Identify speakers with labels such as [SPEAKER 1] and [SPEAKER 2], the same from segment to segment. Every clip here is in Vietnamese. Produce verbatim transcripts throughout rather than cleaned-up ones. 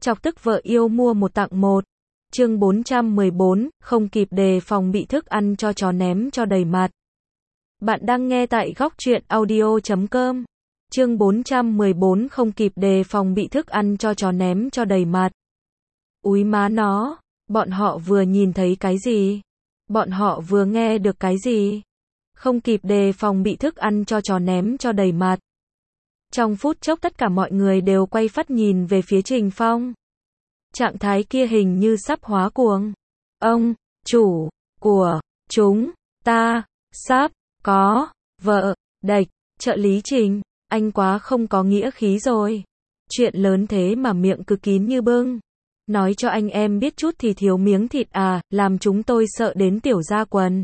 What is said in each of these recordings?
[SPEAKER 1] Chọc tức vợ yêu mua một tặng một. Chương bốn trăm mười bốn, không kịp đề phòng bị thức ăn cho chó ném cho đầy mặt. Bạn đang nghe tại góc truyện audio chấm com. Chương bốn trăm mười bốn, không kịp đề phòng bị thức ăn cho chó ném cho đầy mặt. Úi má nó, bọn họ vừa nhìn thấy cái gì? Bọn họ vừa nghe được cái gì? Không kịp đề phòng bị thức ăn cho chó ném cho đầy mặt. Trong phút chốc tất cả mọi người đều quay phát nhìn về phía Trình Phong. Trạng thái kia hình như sắp hóa cuồng. Ông, chủ, của, chúng, ta, sắp, có, vợ, đệch, trợ lý Trình, anh quá không có nghĩa khí rồi. Chuyện lớn thế mà miệng cứ kín như bưng. Nói cho anh em biết chút thì thiếu miếng thịt à, làm chúng tôi sợ đến tiểu ra quần.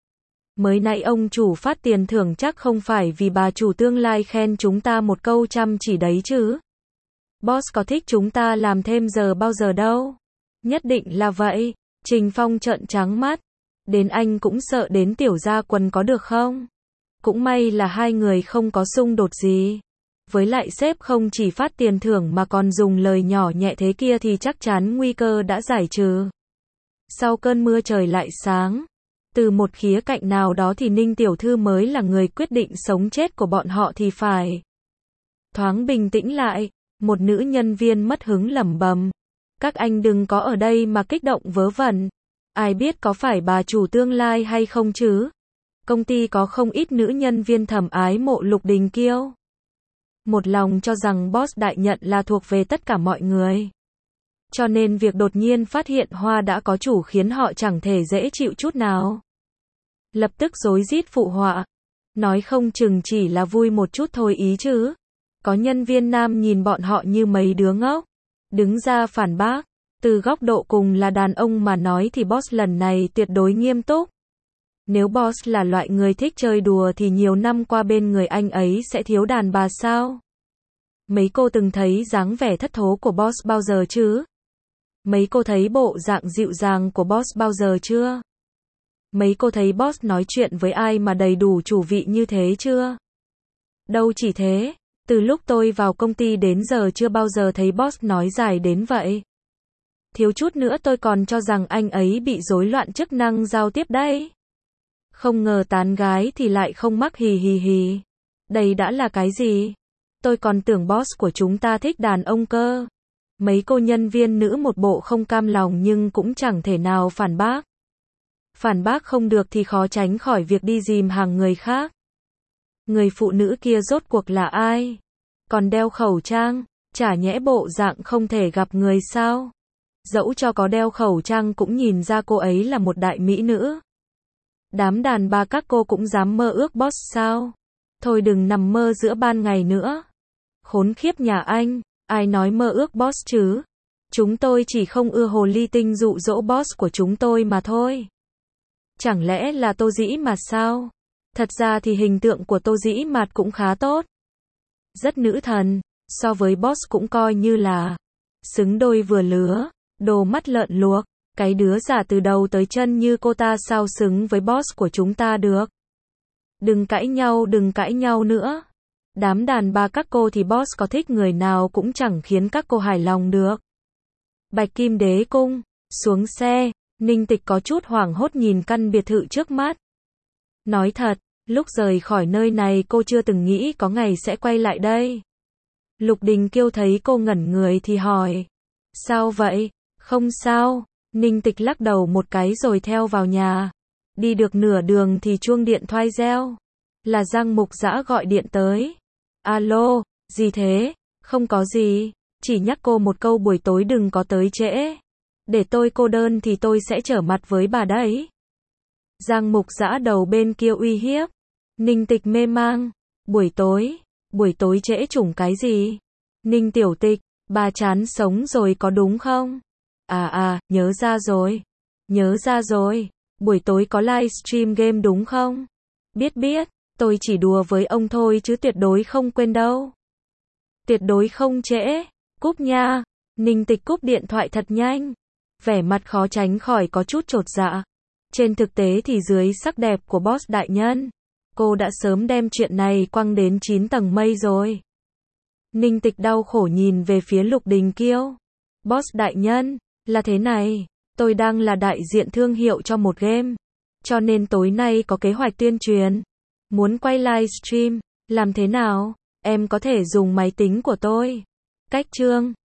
[SPEAKER 1] Mới nãy ông chủ phát tiền thưởng chắc không phải vì bà chủ tương lai khen chúng ta một câu chăm chỉ đấy chứ. Boss có thích chúng ta làm thêm giờ bao giờ đâu. Nhất định là vậy. Trình Phong trợn trắng mắt. Đến anh cũng sợ đến tiểu ra quần có được không? Cũng may là hai người không có xung đột gì. Với lại sếp không chỉ phát tiền thưởng mà còn dùng lời nhỏ nhẹ thế kia thì chắc chắn nguy cơ đã giải trừ. Sau cơn mưa trời lại sáng. Từ một khía cạnh nào đó thì Ninh tiểu thư mới là người quyết định sống chết của bọn họ thì phải. Thoáng bình tĩnh lại, một nữ nhân viên mất hứng lẩm bẩm. Các anh đừng có ở đây mà kích động vớ vẩn. Ai biết có phải bà chủ tương lai hay không chứ? Công ty có không ít nữ nhân viên thầm ái mộ Lục Đình Kiêu. Một lòng cho rằng boss đại nhận là thuộc về tất cả mọi người. Cho nên việc đột nhiên phát hiện Hoa đã có chủ khiến họ chẳng thể dễ chịu chút nào. Lập tức rối rít phụ họa. Nói không chừng chỉ là vui một chút thôi ý chứ. Có nhân viên nam nhìn bọn họ như mấy đứa ngốc. Đứng ra phản bác. Từ góc độ cùng là đàn ông mà nói thì boss lần này tuyệt đối nghiêm túc. Nếu boss là loại người thích chơi đùa thì nhiều năm qua bên người anh ấy sẽ thiếu đàn bà sao? Mấy cô từng thấy dáng vẻ thất thố của boss bao giờ chứ? Mấy cô thấy bộ dạng dịu dàng của boss bao giờ chưa? Mấy cô thấy boss nói chuyện với ai mà đầy đủ chủ vị như thế chưa? Đâu chỉ thế, từ lúc tôi vào công ty đến giờ chưa bao giờ thấy boss nói dài đến vậy. Thiếu chút nữa tôi còn cho rằng anh ấy bị rối loạn chức năng giao tiếp đấy. Không ngờ tán gái thì lại không mắc hì hì hì. Đây đã là cái gì? Tôi còn tưởng boss của chúng ta thích đàn ông cơ. Mấy cô nhân viên nữ một bộ không cam lòng nhưng cũng chẳng thể nào phản bác. Phản bác không được thì khó tránh khỏi việc đi dìm hàng người khác. Người phụ nữ kia rốt cuộc là ai? Còn đeo khẩu trang, chả nhẽ bộ dạng không thể gặp người sao? Dẫu cho có đeo khẩu trang cũng nhìn ra cô ấy là một đại mỹ nữ. Đám đàn bà các cô cũng dám mơ ước boss sao? Thôi đừng nằm mơ giữa ban ngày nữa. Khốn khiếp nhà anh, ai nói mơ ước boss chứ? Chúng tôi chỉ không ưa hồ ly tinh dụ dỗ boss của chúng tôi mà thôi. Chẳng lẽ là Tô Dĩ Mạt sao? Thật ra thì hình tượng của Tô Dĩ Mạt cũng khá tốt. Rất nữ thần, so với boss cũng coi như là xứng đôi vừa lứa, đồ mắt lợn luộc. Cái đứa giả từ đầu tới chân như cô ta sao xứng với boss của chúng ta được. Đừng cãi nhau, đừng cãi nhau nữa. Đám đàn bà các cô thì boss có thích người nào cũng chẳng khiến các cô hài lòng được. Bạch Kim Đế Cung, xuống xe, Ninh Tịch có chút hoảng hốt nhìn căn biệt thự trước mắt. Nói thật, lúc rời khỏi nơi này cô chưa từng nghĩ có ngày sẽ quay lại đây. Lục Đình Kiêu thấy cô ngẩn người thì hỏi. Sao vậy? Không sao. Ninh Tịch lắc đầu một cái rồi theo vào nhà. Đi được nửa đường thì chuông điện thoại reo. Là Giang Mục Dã gọi điện tới. Alo, gì thế? Không có gì, chỉ nhắc cô một câu buổi tối đừng có tới trễ. Để tôi cô đơn thì tôi sẽ trở mặt với bà đấy. Giang Mục Dã đầu bên kia uy hiếp. Ninh Tịch mê mang. Buổi tối, buổi tối trễ chủng cái gì? Ninh tiểu Tịch, bà chán sống rồi có đúng không? À à, nhớ ra rồi. Nhớ ra rồi. Buổi tối có livestream game đúng không? Biết biết, tôi chỉ đùa với ông thôi chứ tuyệt đối không quên đâu. Tuyệt đối không trễ. Cúp nha. Ninh Tịch cúp điện thoại thật nhanh. Vẻ mặt khó tránh khỏi có chút chột dạ. Trên thực tế thì dưới sắc đẹp của boss đại nhân, cô đã sớm đem chuyện này quăng đến chín tầng mây rồi. Ninh Tịch đau khổ nhìn về phía Lục Đình Kiêu. Boss đại nhân, là thế này, tôi đang là đại diện thương hiệu cho một game, cho nên tối nay có kế hoạch tuyên truyền, muốn quay livestream, làm thế nào? Em có thể dùng máy tính của tôi. Cách chương